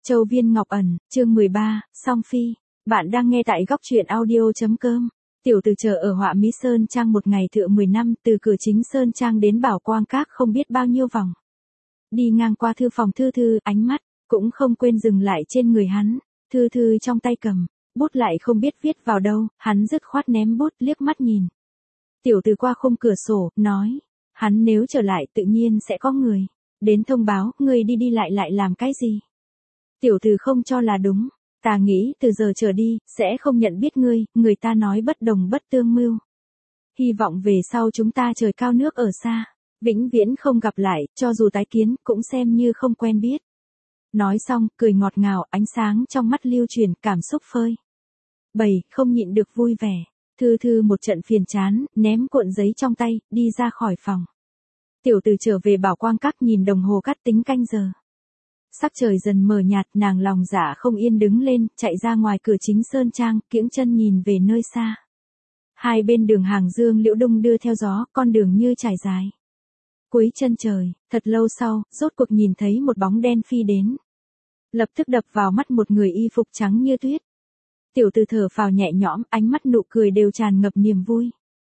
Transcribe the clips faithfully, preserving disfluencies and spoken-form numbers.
Châu Viên Ngọc Ẩn, chương mười ba, Song Phi. Bạn đang nghe tại góc truyện audio.com. Tiểu Từ chờ ở Họa Mỹ Sơn Trang một ngày tựa mười năm, từ cửa chính Sơn Trang đến Bảo Quang Các không biết bao nhiêu vòng. Đi ngang qua thư phòng Thư Thư, ánh mắt cũng không quên dừng lại trên người hắn. Thư Thư trong tay cầm bút lại không biết viết vào đâu, hắn dứt khoát ném bút, liếc mắt nhìn. Tiểu Từ qua khung cửa sổ, nói, hắn nếu trở lại tự nhiên sẽ có người đến thông báo, người đi đi lại lại làm cái gì? Tiểu Từ không cho là đúng, ta nghĩ từ giờ trở đi, sẽ không nhận biết ngươi, người ta nói bất đồng bất tương mưu. Hy vọng về sau chúng ta trời cao nước ở xa, vĩnh viễn không gặp lại, cho dù tái kiến, cũng xem như không quen biết. Nói xong, cười ngọt ngào, ánh sáng trong mắt lưu truyền, cảm xúc phơi bày, không nhịn được vui vẻ. Thư Thư một trận phiền chán, ném cuộn giấy trong tay, đi ra khỏi phòng. Tiểu Từ trở về Bảo Quang Các, nhìn đồng hồ cắt tính canh giờ. Sắc trời dần mờ nhạt, nàng lòng dạ không yên đứng lên, chạy ra ngoài cửa chính Sơn Trang, kiễng chân nhìn về nơi xa. Hai bên đường hàng dương liễu đung đưa theo gió, con đường như trải dài. Cuối chân trời, thật lâu sau, rốt cuộc nhìn thấy một bóng đen phi đến. Lập tức đập vào mắt một người y phục trắng như tuyết. Tiểu Từ thở phào nhẹ nhõm, ánh mắt nụ cười đều tràn ngập niềm vui.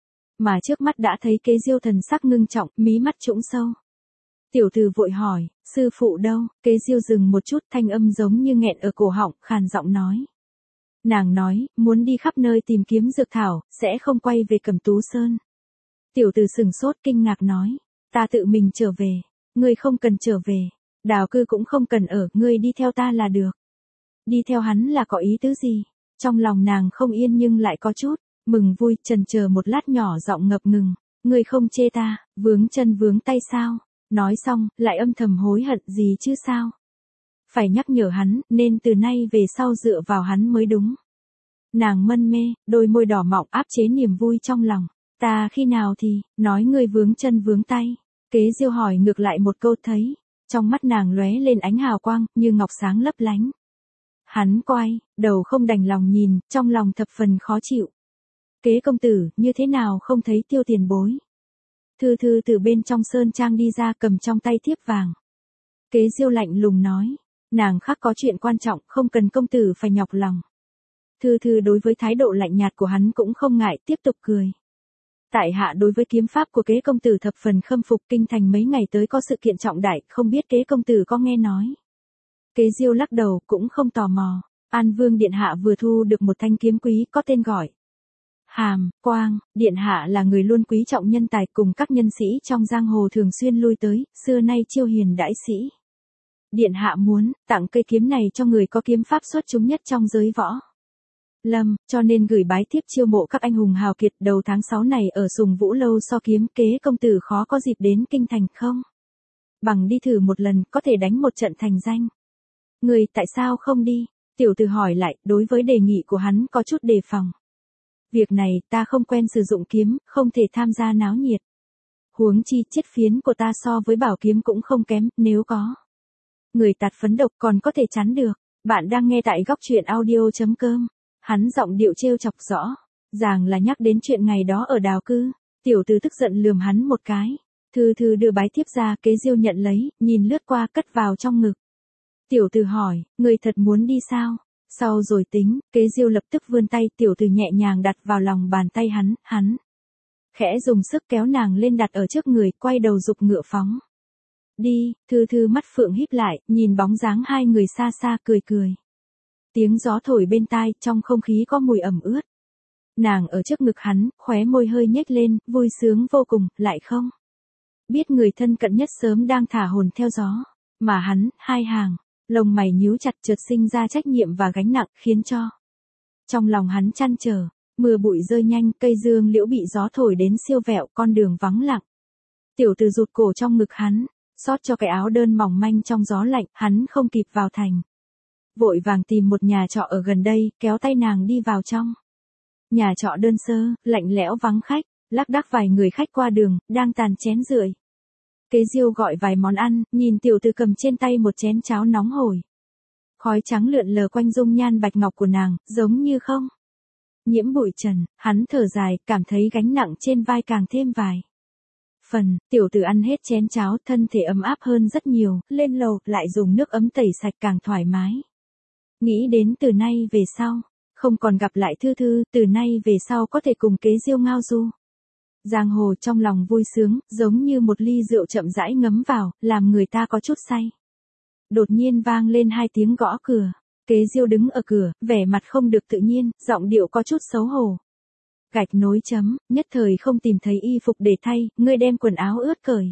Mà trước mắt đã thấy Kế Diêu thần sắc ngưng trọng, mí mắt trũng sâu. Tiểu Từ vội hỏi, sư phụ đâu? Kế Diêu dừng một chút, thanh âm giống như nghẹn ở cổ họng, khàn giọng nói. Nàng nói, muốn đi khắp nơi tìm kiếm dược thảo, sẽ không quay về Cẩm Tú Sơn. Tiểu Từ sừng sốt kinh ngạc nói, ta tự mình trở về, ngươi không cần trở về, Đào Cư cũng không cần ở, ngươi đi theo ta là được. Đi theo hắn là có ý tứ gì? Trong lòng nàng không yên nhưng lại có chút mừng vui, chần chờ một lát nhỏ giọng ngập ngừng, ngươi không chê ta vướng chân vướng tay sao? Nói xong, lại âm thầm hối hận gì chứ sao? Phải nhắc nhở hắn, nên từ nay về sau dựa vào hắn mới đúng. Nàng mân mê, đôi môi đỏ mọng áp chế niềm vui trong lòng. Ta khi nào thì, nói ngươi vướng chân vướng tay. Kế Diêu hỏi ngược lại một câu, thấy. Trong mắt nàng lóe lên ánh hào quang, như ngọc sáng lấp lánh. Hắn quay, đầu không đành lòng nhìn, trong lòng thập phần khó chịu. Kế công tử, như thế nào không thấy Tiêu tiền bối? Thư Thư từ bên trong Sơn Trang đi ra, cầm trong tay thiếp vàng. Kế Diêu lạnh lùng nói, nàng khác có chuyện quan trọng, không cần công tử phải nhọc lòng. Thư Thư đối với thái độ lạnh nhạt của hắn cũng không ngại, tiếp tục cười. Tại hạ đối với kiếm pháp của Kế công tử thập phần khâm phục, kinh thành mấy ngày tới có sự kiện trọng đại, không biết Kế công tử có nghe nói. Kế Diêu lắc đầu, cũng không tò mò. An Vương điện hạ vừa thu được một thanh kiếm quý có tên gọi Hàm Quang, điện hạ là người luôn quý trọng nhân tài, cùng các nhân sĩ trong giang hồ thường xuyên lui tới, xưa nay chiêu hiền đãi sĩ. Điện hạ muốn tặng cây kiếm này cho người có kiếm pháp xuất chúng nhất trong giới võ lâm, cho nên gửi bái thiếp chiêu mộ các anh hùng hào kiệt. Đầu tháng sáu này ở Sùng Vũ lâu so kiếm, Kế công tử khó có dịp đến kinh thành không? Bằng đi thử một lần, có thể đánh một trận thành danh. Người tại sao không đi? Tiểu Từ hỏi lại, đối với đề nghị của hắn có chút đề phòng. Việc này ta không quen sử dụng kiếm, không thể tham gia náo nhiệt. Huống chi chiết phiến của ta so với bảo kiếm cũng không kém, nếu có người tạt phấn độc còn có thể chắn được. Bạn đang nghe tại góc truyện audio.com. Hắn giọng điệu trêu chọc rõ ràng là nhắc đến chuyện ngày đó ở Đào Cư. Tiểu Từ tức giận lườm hắn một cái. Thư Thư đưa bái thiếp ra, Kế Diêu nhận lấy, nhìn lướt qua, cất vào trong ngực. Tiểu Từ hỏi, người thật muốn đi sao? Sau rồi tính. Kế Diêu lập tức vươn tay, Tiểu Từ nhẹ nhàng đặt vào lòng bàn tay hắn, hắn khẽ dùng sức kéo nàng lên đặt ở trước người, quay đầu giục ngựa phóng đi. Thư Thư mắt phượng híp lại, nhìn bóng dáng hai người xa xa, cười cười. Tiếng gió thổi bên tai, trong không khí có mùi ẩm ướt. Nàng ở trước ngực hắn, khóe môi hơi nhếch lên, vui sướng vô cùng, lại không biết người thân cận nhất sớm đang thả hồn theo gió, mà hắn, hai hàng lông mày nhíu chặt, chợt sinh ra trách nhiệm và gánh nặng, khiến cho trong lòng hắn trăn trở. Mưa bụi rơi nhanh, cây dương liễu bị gió thổi đến siêu vẹo, con đường vắng lặng. Tiểu Từ rụt cổ trong ngực hắn, xót cho cái áo đơn mỏng manh trong gió lạnh, hắn không kịp vào thành. Vội vàng tìm một nhà trọ ở gần đây, kéo tay nàng đi vào trong. Nhà trọ đơn sơ, lạnh lẽo vắng khách, lác đác vài người khách qua đường, đang tàn chén rượi. Kế Diêu gọi vài món ăn, nhìn Tiểu Từ cầm trên tay một chén cháo nóng hổi. Khói trắng lượn lờ quanh dung nhan bạch ngọc của nàng, giống như không nhiễm bụi trần. Hắn thở dài, cảm thấy gánh nặng trên vai càng thêm vài phần, tiểu tử ăn hết chén cháo, thân thể ấm áp hơn rất nhiều, lên lầu, lại dùng nước ấm tẩy sạch càng thoải mái. Nghĩ đến từ nay về sau, không còn gặp lại Thư Thư, từ nay về sau có thể cùng Kế Diêu ngao du. Giang hồ trong lòng vui sướng, giống như một ly rượu chậm rãi ngấm vào, làm người ta có chút say. Đột nhiên vang lên hai tiếng gõ cửa. Kế Diêu đứng ở cửa, vẻ mặt không được tự nhiên, giọng điệu có chút xấu hổ. Gạch nối chấm, nhất thời không tìm thấy y phục để thay, ngươi đem quần áo ướt cởi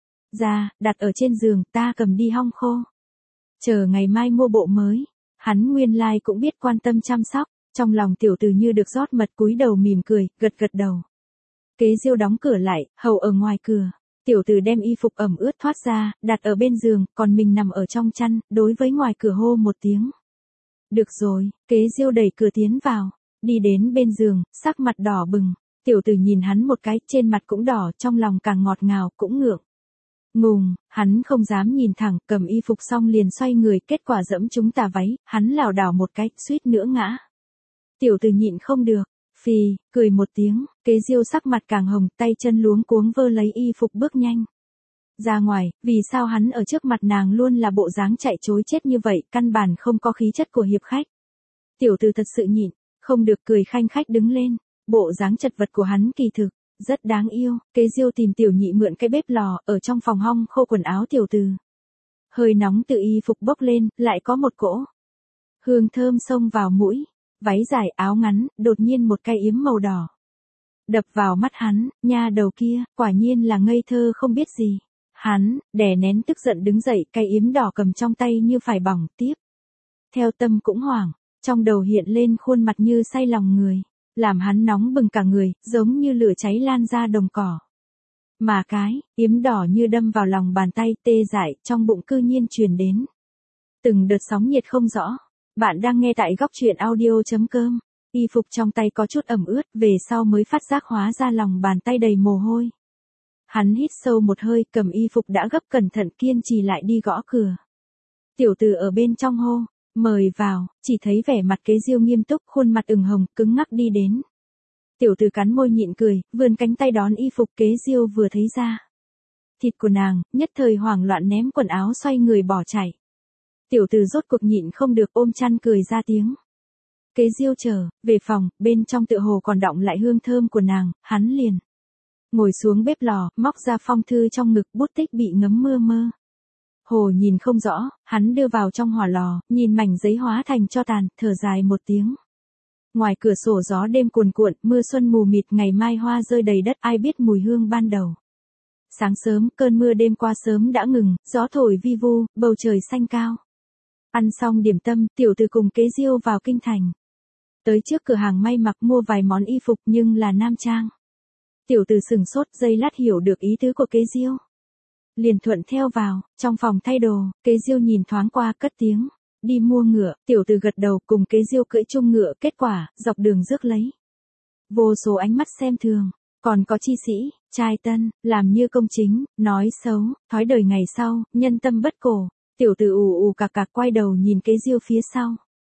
ra, đặt ở trên giường, ta cầm đi hong khô. Chờ ngày mai mua bộ mới. Hắn nguyên lai like cũng biết quan tâm chăm sóc, trong lòng tiểu tử như được rót mật, cúi đầu mỉm cười, gật gật đầu. Kế Diêu đóng cửa lại, hầu ở ngoài cửa. Tiểu tử đem y phục ẩm ướt thoát ra, đặt ở bên giường, còn mình nằm ở trong chăn, đối với ngoài cửa hô một tiếng. Được rồi, Kế Diêu đẩy cửa tiến vào, đi đến bên giường, sắc mặt đỏ bừng. Tiểu tử nhìn hắn một cái, trên mặt cũng đỏ, trong lòng càng ngọt ngào, cũng ngượng. Ngùng, hắn không dám nhìn thẳng, cầm y phục xong liền xoay người, kết quả dẫm trúng tà váy, hắn lảo đảo một cái, suýt nữa ngã. Tiểu tử nhịn không được, phì, cười một tiếng, Kế Diêu sắc mặt càng hồng, tay chân luống cuống vơ lấy y phục bước nhanh ra ngoài. Vì sao hắn ở trước mặt nàng luôn là bộ dáng chạy trối chết như vậy, căn bản không có khí chất của hiệp khách. Tiểu tử thật sự nhịn không được, cười khanh khách đứng lên, bộ dáng chật vật của hắn kỳ thực rất đáng yêu. Kế Diêu tìm tiểu nhị mượn cái bếp lò, ở trong phòng hong khô quần áo tiểu tử. Hơi nóng từ y phục bốc lên, lại có một cỗ hương thơm xông vào mũi. Váy dài áo ngắn, đột nhiên một cái yếm màu đỏ đập vào mắt hắn, nha đầu kia, quả nhiên là ngây thơ không biết gì. Hắn đè nén tức giận đứng dậy, cái yếm đỏ cầm trong tay như phải bỏng, tiếp theo tâm cũng hoảng, trong đầu hiện lên khuôn mặt như say lòng người, làm hắn nóng bừng cả người, giống như lửa cháy lan ra đồng cỏ. Mà cái yếm đỏ như đâm vào lòng bàn tay, tê dại, trong bụng cư nhiên truyền đến từng đợt sóng nhiệt không rõ. Bạn đang nghe tại góc truyện audio chấm com. Y phục trong tay có chút ẩm ướt, về sau mới phát giác hóa ra lòng bàn tay đầy mồ hôi. Hắn hít sâu một hơi, cầm y phục đã gấp cẩn thận, kiên trì lại đi gõ cửa. Tiểu tử ở bên trong hô, mời vào, chỉ thấy vẻ mặt Kế Diêu nghiêm túc, khuôn mặt ửng hồng, cứng ngắc đi đến. Tiểu tử cắn môi nhịn cười, vươn cánh tay đón y phục. Kế Diêu vừa thấy ra thịt của nàng, nhất thời hoảng loạn ném quần áo xoay người bỏ chạy. Tiểu tử rốt cuộc nhịn không được, ôm chăn cười ra tiếng. Kế Diêu trở về phòng, bên trong tựa hồ còn đọng lại hương thơm của nàng, hắn liền ngồi xuống bếp lò, móc ra phong thư trong ngực, bút tích bị ngấm mưa mơ hồ nhìn không rõ, hắn đưa vào trong hỏa lò, nhìn mảnh giấy hóa thành tro tàn, thở dài một tiếng. Ngoài cửa sổ gió đêm cuồn cuộn, mưa xuân mù mịt, ngày mai hoa rơi đầy đất, ai biết mùi hương ban đầu. Sáng sớm, cơn mưa đêm qua sớm đã ngừng, gió thổi vi vu, bầu trời xanh cao. Ăn xong điểm tâm, tiểu tử cùng Kế Diêu vào kinh thành. Tới trước cửa hàng may mặc mua vài món y phục, nhưng là nam trang. Tiểu tử sừng sốt, giây lát hiểu được ý tứ của Kế Diêu, liền thuận theo vào, trong phòng thay đồ. Kế Diêu nhìn thoáng qua, cất tiếng, đi mua ngựa. Tiểu tử gật đầu, cùng Kế Diêu cưỡi chung ngựa, kết quả, dọc đường rước lấy vô số ánh mắt xem thường, còn có chi sĩ, trai tân, làm như công chính, nói xấu, thói đời ngày sau, nhân tâm bất cổ. Tiểu tử ù ù cạc cạc quay đầu nhìn Kế Diêu phía sau.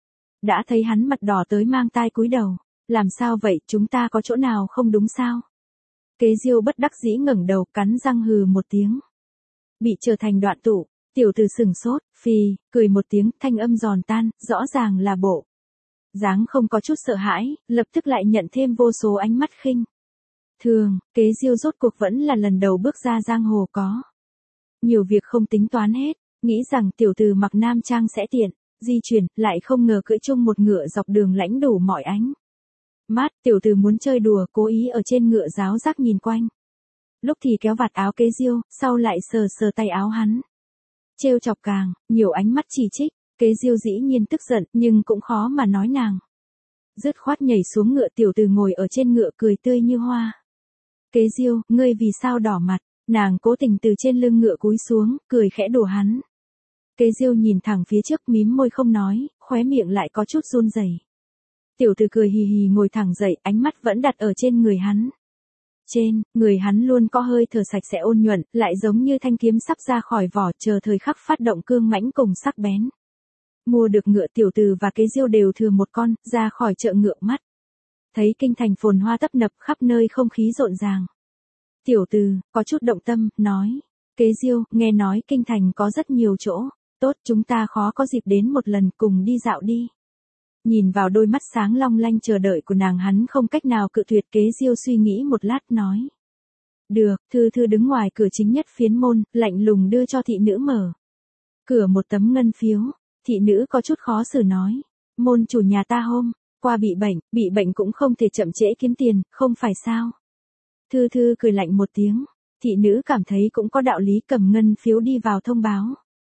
Đã thấy hắn mặt đỏ tới mang tai cúi đầu. Làm sao vậy, chúng ta có chỗ nào không đúng sao? Kế Diêu bất đắc dĩ ngẩng đầu, cắn răng hừ một tiếng. Bị trở thành đoạn tụ, tiểu tử sừng sốt, phì, cười một tiếng, thanh âm giòn tan, rõ ràng là bộ dáng không có chút sợ hãi, lập tức lại nhận thêm vô số ánh mắt khinh thường. Kế Diêu rốt cuộc vẫn là lần đầu bước ra giang hồ, có nhiều việc không tính toán hết, nghĩ rằng tiểu tử mặc nam trang sẽ tiện di chuyển, lại không ngờ cưỡi chung một ngựa dọc đường lãnh đủ mọi ánh mắt. Tiểu tử muốn chơi đùa, cố ý ở trên ngựa giáo giác nhìn quanh, lúc thì kéo vạt áo Kế Diêu, sau lại sờ sờ tay áo hắn, trêu chọc càng nhiều ánh mắt chỉ trích. Kế Diêu dĩ nhiên tức giận, nhưng cũng khó mà nói nàng. Dứt khoát nhảy xuống ngựa, tiểu tử ngồi ở trên ngựa cười tươi như hoa. Kế Diêu, ngươi vì sao đỏ mặt? Nàng cố tình từ trên lưng ngựa cúi xuống, cười khẽ đùa hắn. Kế Diêu nhìn thẳng phía trước, mím môi không nói, khóe miệng lại có chút run rẩy. Tiểu tử cười hì hì ngồi thẳng dậy, ánh mắt vẫn đặt ở trên người hắn. Trên người hắn luôn có hơi thở sạch sẽ ôn nhuận, lại giống như thanh kiếm sắp ra khỏi vỏ, chờ thời khắc phát động cương mãnh cùng sắc bén. Mua được ngựa, tiểu tử và Kế Diêu đều thừa một con, ra khỏi chợ ngựa mắt. Thấy kinh thành phồn hoa tấp nập, khắp nơi không khí rộn ràng. Tiểu Từ, có chút động tâm, nói. Kế Diêu, nghe nói kinh thành có rất nhiều chỗ. Tốt, chúng ta khó có dịp đến một lần, cùng đi dạo đi. Nhìn vào đôi mắt sáng long lanh chờ đợi của nàng, hắn không cách nào cự tuyệt. Kế Diêu suy nghĩ một lát nói. Được, Thư Thư đứng ngoài cửa chính nhất phiến môn, lạnh lùng đưa cho thị nữ mở. Cửa một tấm ngân phiếu, thị nữ có chút khó xử nói. Môn chủ nhà ta hôm qua bị bệnh, bị bệnh cũng không thể chậm trễ kiếm tiền, không phải sao? Thư Thư cười lạnh một tiếng, thị nữ cảm thấy cũng có đạo lý, cầm ngân phiếu đi vào thông báo.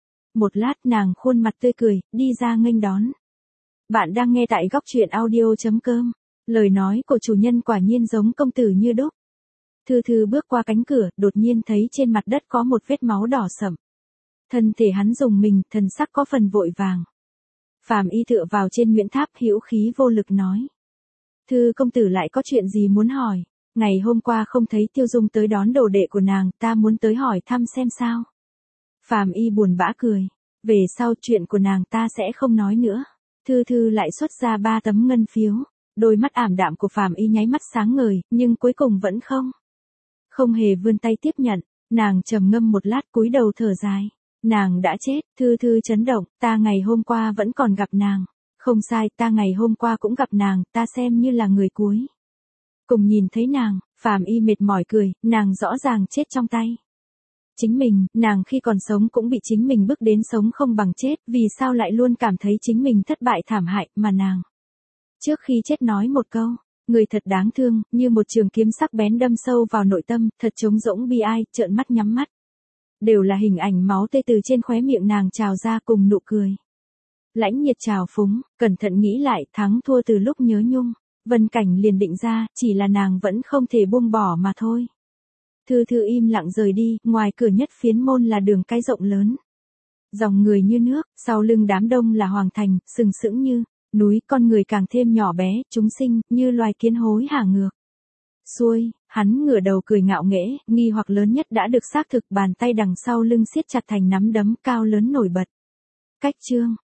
Một lát nàng khuôn mặt tươi cười, đi ra nghênh đón. Bạn đang nghe tại góc truyện audio chấm com. Lời nói của chủ nhân quả nhiên giống công tử như đúc. Thư Thư bước qua cánh cửa, đột nhiên thấy trên mặt đất có một vết máu đỏ sẫm. Thân thể hắn rùng mình, thần sắc có phần vội vàng. Phàm Y tựa vào trên Nguyễn Tháp, hữu khí vô lực nói. Thư công tử lại có chuyện gì muốn hỏi? Ngày hôm qua không thấy Tiêu Dung tới đón đồ đệ của nàng, ta muốn tới hỏi thăm xem sao. Phàm Y buồn bã cười. Về sau chuyện của nàng ta sẽ không nói nữa. Thư Thư lại xuất ra ba tấm ngân phiếu. Đôi mắt ảm đạm của Phàm Y nháy mắt sáng ngời, nhưng cuối cùng vẫn không. Không hề vươn tay tiếp nhận. Nàng trầm ngâm một lát, cúi đầu thở dài. Nàng đã chết. Thư Thư chấn động, ta ngày hôm qua vẫn còn gặp nàng. Không sai, ta ngày hôm qua cũng gặp nàng, ta xem như là người cuối cùng nhìn thấy nàng. Phàm Y mệt mỏi cười, nàng rõ ràng chết trong tay chính mình, nàng khi còn sống cũng bị chính mình bước đến sống không bằng chết, vì sao lại luôn cảm thấy chính mình thất bại thảm hại, mà nàng trước khi chết nói một câu, người thật đáng thương, như một trường kiếm sắc bén đâm sâu vào nội tâm, thật trống rỗng bi ai, trợn mắt nhắm mắt. Đều là hình ảnh máu tươi từ trên khóe miệng nàng trào ra cùng nụ cười lãnh nhiệt trào phúng. Cẩn thận nghĩ lại, thắng thua từ lúc nhớ nhung, Vân Cảnh liền định ra, chỉ là nàng vẫn không thể buông bỏ mà thôi. Thư Thư im lặng rời đi, ngoài cửa nhất phiến môn là đường cái rộng lớn. Dòng người như nước, sau lưng đám đông là hoàng thành, sừng sững như núi, con người càng thêm nhỏ bé, chúng sinh, như loài kiến hối hả ngược xuôi. Hắn ngửa đầu cười ngạo nghễ, nghi hoặc lớn nhất đã được xác thực, bàn tay đằng sau lưng siết chặt thành nắm đấm cao lớn nổi bật. Cách chương